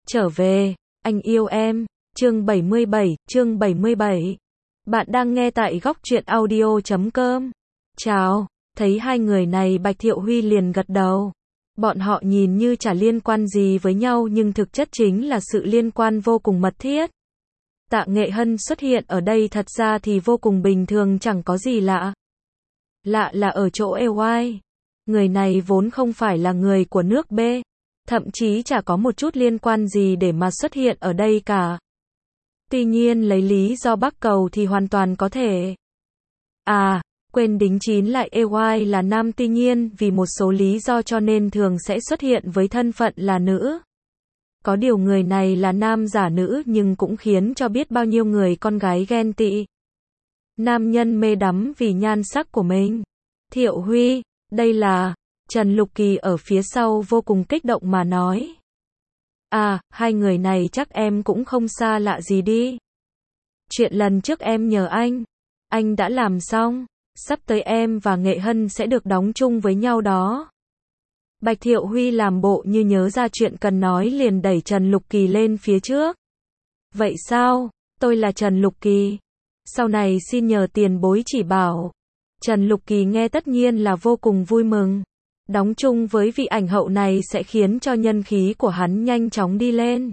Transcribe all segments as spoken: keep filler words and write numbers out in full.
Trở về, anh yêu em. Chương bảy mươi bảy, chương bảy mươi bảy. Bạn đang nghe tại góc truyện audio chấm com. Chào, thấy hai người này Bạch Thiệu Huy liền gật đầu. Bọn họ nhìn như chả liên quan gì với nhau nhưng thực chất chính là sự liên quan vô cùng mật thiết. Tạ Nghệ Hân xuất hiện ở đây thật ra thì vô cùng bình thường, chẳng có gì lạ. Lạ là ở chỗ a i. Người này vốn không phải là người của nước B. Thậm chí chả có một chút liên quan gì để mà xuất hiện ở đây cả. Tuy nhiên lấy lý do Bắc Cầu thì hoàn toàn có thể. À, quên đính chính lại a i là nam, tuy nhiên vì một số lý do cho nên thường sẽ xuất hiện với thân phận là nữ. Có điều người này là nam giả nữ nhưng cũng khiến cho biết bao nhiêu người con gái ghen tị. Nam nhân mê đắm vì nhan sắc của mình. Thiệu Huy, đây là... Trần Lục Kỳ ở phía sau vô cùng kích động mà nói. À, hai người này chắc em cũng không xa lạ gì đi. Chuyện lần trước em nhờ anh, anh đã làm xong, sắp tới em và Nghệ Hân sẽ được đóng chung với nhau đó. Bạch Thiệu Huy làm bộ như nhớ ra chuyện cần nói liền đẩy Trần Lục Kỳ lên phía trước. Vậy sao, tôi là Trần Lục Kỳ. Sau này xin nhờ tiền bối chỉ bảo. Trần Lục Kỳ nghe tất nhiên là vô cùng vui mừng. Đóng chung với vị ảnh hậu này sẽ khiến cho nhân khí của hắn nhanh chóng đi lên.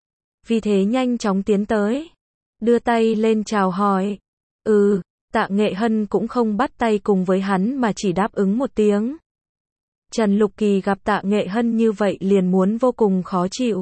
Vì thế nhanh chóng tiến tới. Đưa tay lên chào hỏi. Ừ, Tạ Nghệ Hân cũng không bắt tay cùng với hắn mà chỉ đáp ứng một tiếng. Trần Lục Kỳ gặp Tạ Nghệ Hân như vậy liền muốn vô cùng khó chịu.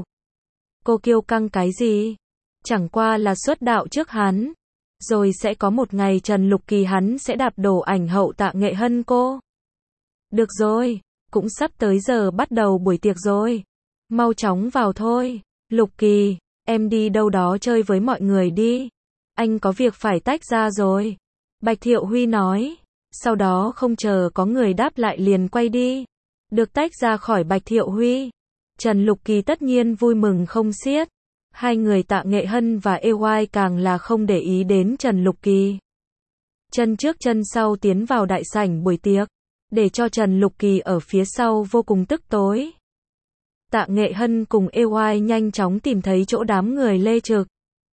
Cô kiêu căng cái gì? Chẳng qua là xuất đạo trước hắn. Rồi sẽ có một ngày Trần Lục Kỳ hắn sẽ đạp đổ ảnh hậu Tạ Nghệ Hân cô. Được rồi, cũng sắp tới giờ bắt đầu buổi tiệc rồi. Mau chóng vào thôi. Lục Kỳ, em đi đâu đó chơi với mọi người đi. Anh có việc phải tách ra rồi. Bạch Thiệu Huy nói. Sau đó không chờ có người đáp lại liền quay đi. Được tách ra khỏi Bạch Thiệu Huy. Trần Lục Kỳ tất nhiên vui mừng không xiết. Hai người Tạ Nghệ Hân và a i càng là không để ý đến Trần Lục Kỳ. Chân trước chân sau tiến vào đại sảnh buổi tiệc. Để cho Trần Lục Kỳ ở phía sau vô cùng tức tối. Tạ Nghệ Hân cùng a i nhanh chóng tìm thấy chỗ đám người Lê Trực.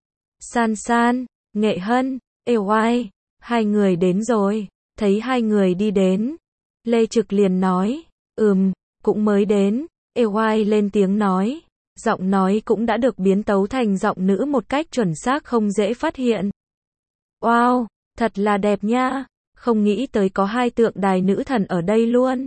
San San, Nghệ Hân, a i, hai người đến rồi. Thấy hai người đi đến, Lê Trực liền nói, ừm, cũng mới đến. a i lên tiếng nói, giọng nói cũng đã được biến tấu thành giọng nữ một cách chuẩn xác không dễ phát hiện. Wow, thật là đẹp nha. Không nghĩ tới có hai tượng đài nữ thần ở đây luôn.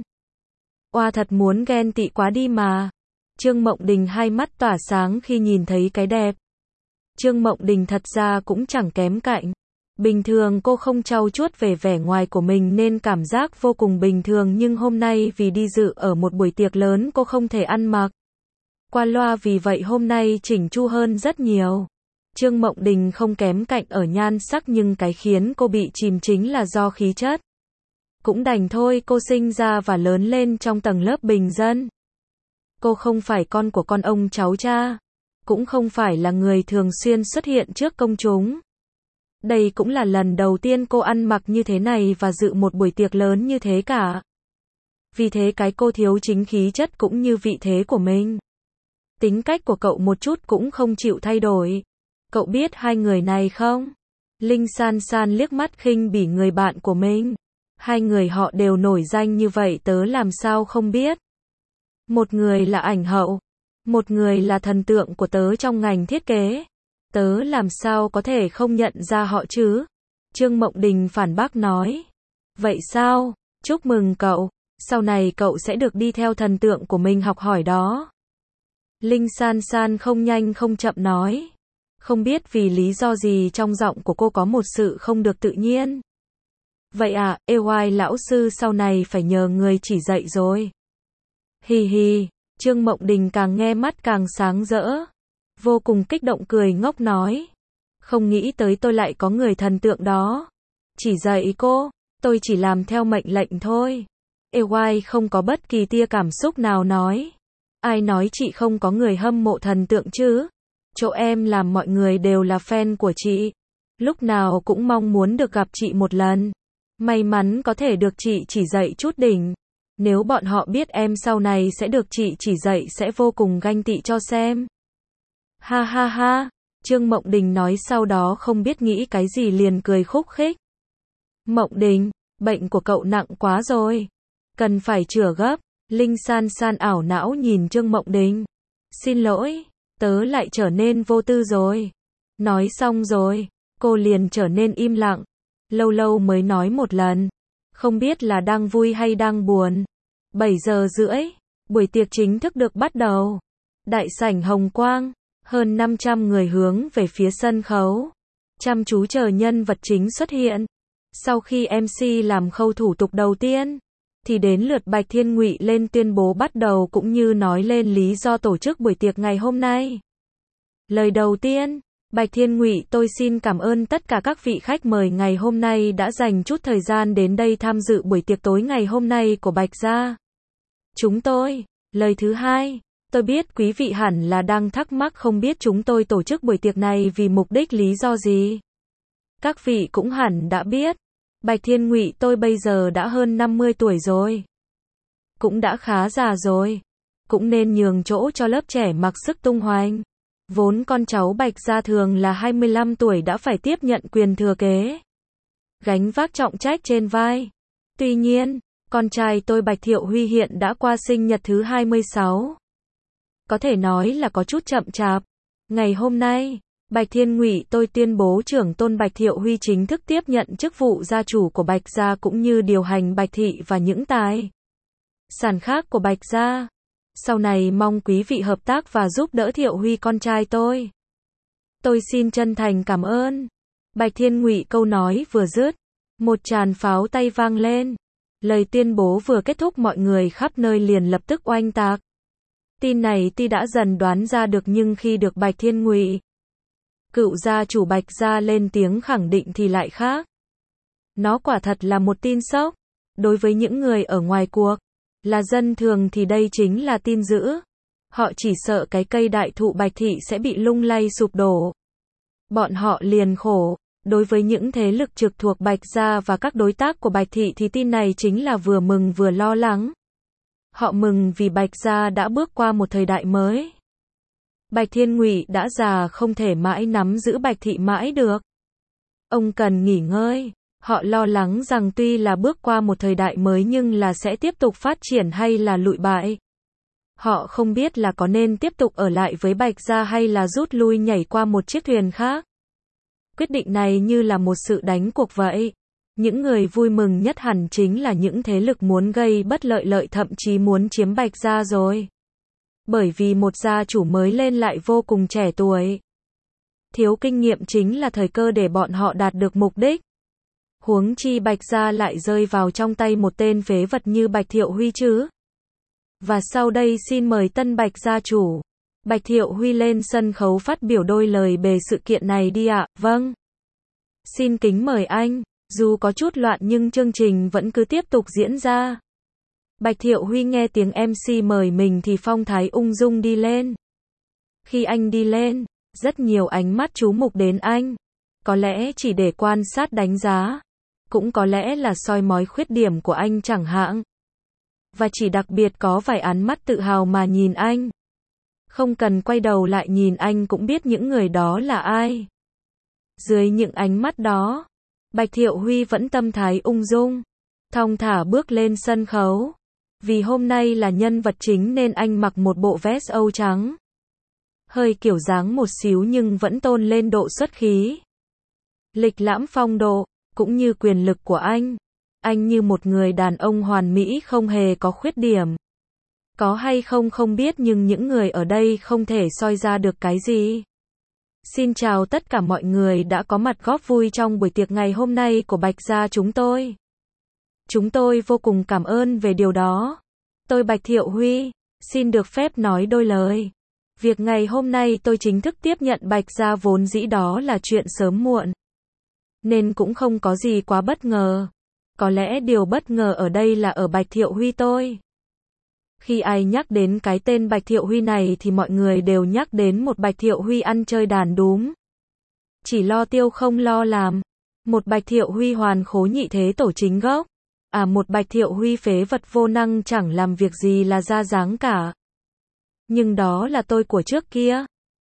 Oa, thật muốn ghen tị quá đi mà. Trương Mộng Đình hai mắt tỏa sáng khi nhìn thấy cái đẹp. Trương Mộng Đình thật ra cũng chẳng kém cạnh. Bình thường cô không trau chuốt về vẻ ngoài của mình nên cảm giác vô cùng bình thường, nhưng hôm nay vì đi dự ở một buổi tiệc lớn cô không thể ăn mặc qua loa, vì vậy hôm nay chỉnh chu hơn rất nhiều. Trương Mộng Đình không kém cạnh ở nhan sắc nhưng cái khiến cô bị chìm chính là do khí chất. Cũng đành thôi, cô sinh ra và lớn lên trong tầng lớp bình dân. Cô không phải con của con ông cháu cha. Cũng không phải là người thường xuyên xuất hiện trước công chúng. Đây cũng là lần đầu tiên cô ăn mặc như thế này và dự một buổi tiệc lớn như thế cả. Vì thế cái cô thiếu chính khí chất cũng như vị thế của mình. Tính cách của cậu một chút cũng không chịu thay đổi. Cậu biết hai người này không? Linh San San liếc mắt khinh bỉ người bạn của mình. Hai người họ đều nổi danh như vậy tớ làm sao không biết. Một người là ảnh hậu. Một người là thần tượng của tớ trong ngành thiết kế. Tớ làm sao có thể không nhận ra họ chứ? Trương Mộng Đình phản bác nói. Vậy sao? Chúc mừng cậu. Sau này cậu sẽ được đi theo thần tượng của mình học hỏi đó. Linh San San không nhanh không chậm nói. Không biết vì lý do gì trong giọng của cô có một sự không được tự nhiên. Vậy à, a i lão sư sau này phải nhờ người chỉ dạy rồi. Hì hì, Trương Mộng Đình càng nghe mắt càng sáng rỡ. Vô cùng kích động cười ngốc nói. Không nghĩ tới tôi lại có người thần tượng đó. Chỉ dạy cô, tôi chỉ làm theo mệnh lệnh thôi. a i không có bất kỳ tia cảm xúc nào nói. Ai nói chị không có người hâm mộ thần tượng chứ? Chỗ em làm mọi người đều là fan của chị. Lúc nào cũng mong muốn được gặp chị một lần. May mắn có thể được chị chỉ dạy chút đỉnh. Nếu bọn họ biết em sau này sẽ được chị chỉ dạy sẽ vô cùng ganh tị cho xem. Ha ha ha, Trương Mộng Đình nói sau đó không biết nghĩ cái gì liền cười khúc khích. Mộng Đình, bệnh của cậu nặng quá rồi. Cần phải chữa gấp. Linh San San ảo não nhìn Trương Mộng Đình. Xin lỗi, tớ lại trở nên vô tư rồi. Nói xong rồi, cô liền trở nên im lặng. Lâu lâu mới nói một lần. Không biết là đang vui hay đang buồn. bảy giờ rưỡi, buổi tiệc chính thức được bắt đầu. Đại sảnh Hồng Quang, hơn năm trăm người hướng về phía sân khấu. Chăm chú chờ nhân vật chính xuất hiện. Sau khi em xê làm khâu thủ tục đầu tiên, thì đến lượt Bạch Thiên Ngụy lên tuyên bố bắt đầu cũng như nói lên lý do tổ chức buổi tiệc ngày hôm nay. Lời đầu tiên, Bạch Thiên Ngụy tôi xin cảm ơn tất cả các vị khách mời ngày hôm nay đã dành chút thời gian đến đây tham dự buổi tiệc tối ngày hôm nay của Bạch gia. Chúng tôi, lời thứ hai, tôi biết quý vị hẳn là đang thắc mắc không biết chúng tôi tổ chức buổi tiệc này vì mục đích lý do gì. Các vị cũng hẳn đã biết, Bạch Thiên Ngụy tôi bây giờ đã hơn năm mươi tuổi rồi. Cũng đã khá già rồi. Cũng nên nhường chỗ cho lớp trẻ mặc sức tung hoành. Vốn con cháu Bạch gia thường là hai mươi lăm tuổi đã phải tiếp nhận quyền thừa kế. Gánh vác trọng trách trên vai. Tuy nhiên, con trai tôi Bạch Thiệu Huy hiện đã qua sinh nhật thứ hai mươi sáu. Có thể nói là có chút chậm chạp. Ngày hôm nay, Bạch Thiên Ngụy tôi tuyên bố trưởng tôn Bạch Thiệu Huy chính thức tiếp nhận chức vụ gia chủ của Bạch gia cũng như điều hành Bạch thị và những tài sản khác của Bạch gia. Sau này mong quý vị hợp tác và giúp đỡ Thiệu Huy con trai tôi. Tôi xin chân thành cảm ơn. Bạch Thiên Ngụy câu nói vừa dứt, một tràng pháo tay vang lên. Lời tuyên bố vừa kết thúc mọi người khắp nơi liền lập tức oanh tạc. Tin này tuy đã dần đoán ra được nhưng khi được Bạch Thiên Ngụy, cựu gia chủ Bạch gia lên tiếng khẳng định thì lại khác. Nó quả thật là một tin sốc. Đối với những người ở ngoài cuộc, là dân thường thì đây chính là tin dữ. Họ chỉ sợ cái cây đại thụ Bạch thị sẽ bị lung lay sụp đổ. Bọn họ liền khổ. Đối với những thế lực trực thuộc Bạch gia và các đối tác của Bạch thị thì tin này chính là vừa mừng vừa lo lắng. Họ mừng vì Bạch gia đã bước qua một thời đại mới. Bạch Thiên Ngụy đã già không thể mãi nắm giữ Bạch thị mãi được. Ông cần nghỉ ngơi. Họ lo lắng rằng tuy là bước qua một thời đại mới nhưng là sẽ tiếp tục phát triển hay là lụi bại. Họ không biết là có nên tiếp tục ở lại với Bạch gia hay là rút lui nhảy qua một chiếc thuyền khác. Quyết định này như là một sự đánh cuộc vậy. Những người vui mừng nhất hẳn chính là những thế lực muốn gây bất lợi lợi thậm chí muốn chiếm Bạch gia rồi. Bởi vì một gia chủ mới lên lại vô cùng trẻ tuổi. Thiếu kinh nghiệm chính là thời cơ để bọn họ đạt được mục đích. Huống chi Bạch gia lại rơi vào trong tay một tên phế vật như Bạch Thiệu Huy chứ. Và sau đây xin mời tân Bạch gia chủ, Bạch Thiệu Huy lên sân khấu phát biểu đôi lời về sự kiện này đi ạ. Vâng. Xin kính mời anh. Dù có chút loạn nhưng chương trình vẫn cứ tiếp tục diễn ra. Bạch Thiệu Huy nghe tiếng em xê mời mình thì phong thái ung dung đi lên. Khi anh đi lên, rất nhiều ánh mắt chú mục đến anh. Có lẽ chỉ để quan sát đánh giá. Cũng có lẽ là soi mói khuyết điểm của anh chẳng hạn. Và chỉ đặc biệt có vài ánh mắt tự hào mà nhìn anh. Không cần quay đầu lại nhìn anh cũng biết những người đó là ai. Dưới những ánh mắt đó, Bạch Thiệu Huy vẫn tâm thái ung dung, thong thả bước lên sân khấu. Vì hôm nay là nhân vật chính nên anh mặc một bộ vest Âu trắng. Hơi kiểu dáng một xíu nhưng vẫn tôn lên độ xuất khí. Lịch lãm phong độ, cũng như quyền lực của anh. Anh như một người đàn ông hoàn mỹ không hề có khuyết điểm. Có hay không không biết nhưng những người ở đây không thể soi ra được cái gì. Xin chào tất cả mọi người đã có mặt góp vui trong buổi tiệc ngày hôm nay của Bạch gia chúng tôi. Chúng tôi vô cùng cảm ơn về điều đó. Tôi Bạch Thiệu Huy, xin được phép nói đôi lời. Việc ngày hôm nay tôi chính thức tiếp nhận Bạch gia vốn dĩ đó là chuyện sớm muộn. Nên cũng không có gì quá bất ngờ. Có lẽ điều bất ngờ ở đây là ở Bạch Thiệu Huy tôi. Khi ai nhắc đến cái tên Bạch Thiệu Huy này thì mọi người đều nhắc đến một Bạch Thiệu Huy ăn chơi đàn đúm. Chỉ lo tiêu không lo làm. Một Bạch Thiệu Huy hoàn khố nhị thế tổ chính gốc. À một Bạch Thiệu Huy phế vật vô năng chẳng làm việc gì là ra dáng cả. Nhưng đó là tôi của trước kia.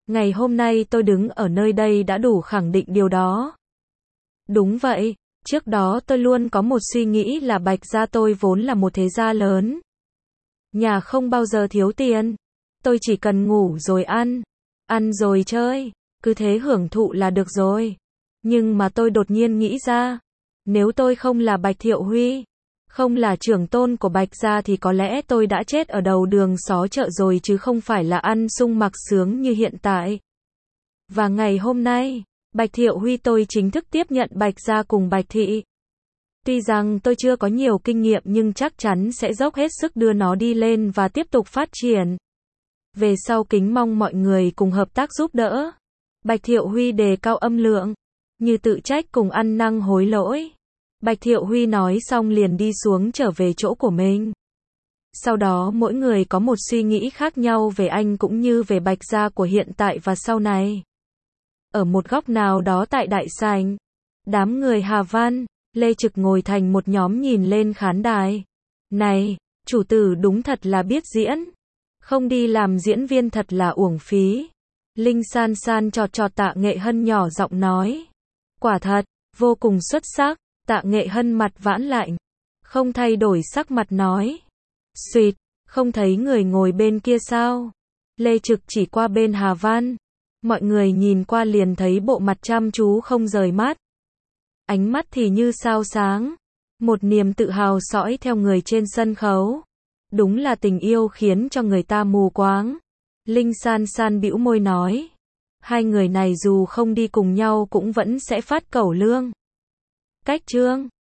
Ngày hôm nay tôi đứng ở nơi đây đã đủ khẳng định điều đó. Đúng vậy, trước đó tôi luôn có một suy nghĩ là Bạch gia tôi vốn là một thế gia lớn. Nhà không bao giờ thiếu tiền. Tôi chỉ cần ngủ rồi ăn, ăn rồi chơi, cứ thế hưởng thụ là được rồi. Nhưng mà tôi đột nhiên nghĩ ra, nếu tôi không là Bạch Thiệu Huy, không là trưởng tôn của Bạch gia thì có lẽ tôi đã chết ở đầu đường xó chợ rồi chứ không phải là ăn sung mặc sướng như hiện tại. Và ngày hôm nay, Bạch Thiệu Huy tôi chính thức tiếp nhận Bạch gia cùng Bạch thị. Tuy rằng tôi chưa có nhiều kinh nghiệm nhưng chắc chắn sẽ dốc hết sức đưa nó đi lên và tiếp tục phát triển. Về sau kính mong mọi người cùng hợp tác giúp đỡ. Bạch Thiệu Huy đề cao âm lượng, như tự trách cùng ăn năn hối lỗi. Bạch Thiệu Huy nói xong liền đi xuống trở về chỗ của mình. Sau đó mỗi người có một suy nghĩ khác nhau về anh cũng như về Bạch gia của hiện tại và sau này. Ở một góc nào đó tại đại sảnh, đám người Hà Văn, Lê Trực ngồi thành một nhóm nhìn lên khán đài. Này, chủ tử đúng thật là biết diễn. Không đi làm diễn viên thật là uổng phí. Linh San San chọt chọt Tạ Nghệ Hân nhỏ giọng nói. Quả thật, vô cùng xuất sắc. Tạ Nghệ Hân mặt vãn lạnh, không thay đổi sắc mặt nói. Xuyệt, không thấy người ngồi bên kia sao? Lê Trực chỉ qua bên Hà Văn. Mọi người nhìn qua liền thấy bộ mặt chăm chú không rời mắt. Ánh mắt thì như sao sáng. Một niềm tự hào dõi theo người trên sân khấu. Đúng là tình yêu khiến cho người ta mù quáng. Linh San San bĩu môi nói. Hai người này dù không đi cùng nhau cũng vẫn sẽ phát cẩu lương. Cách chương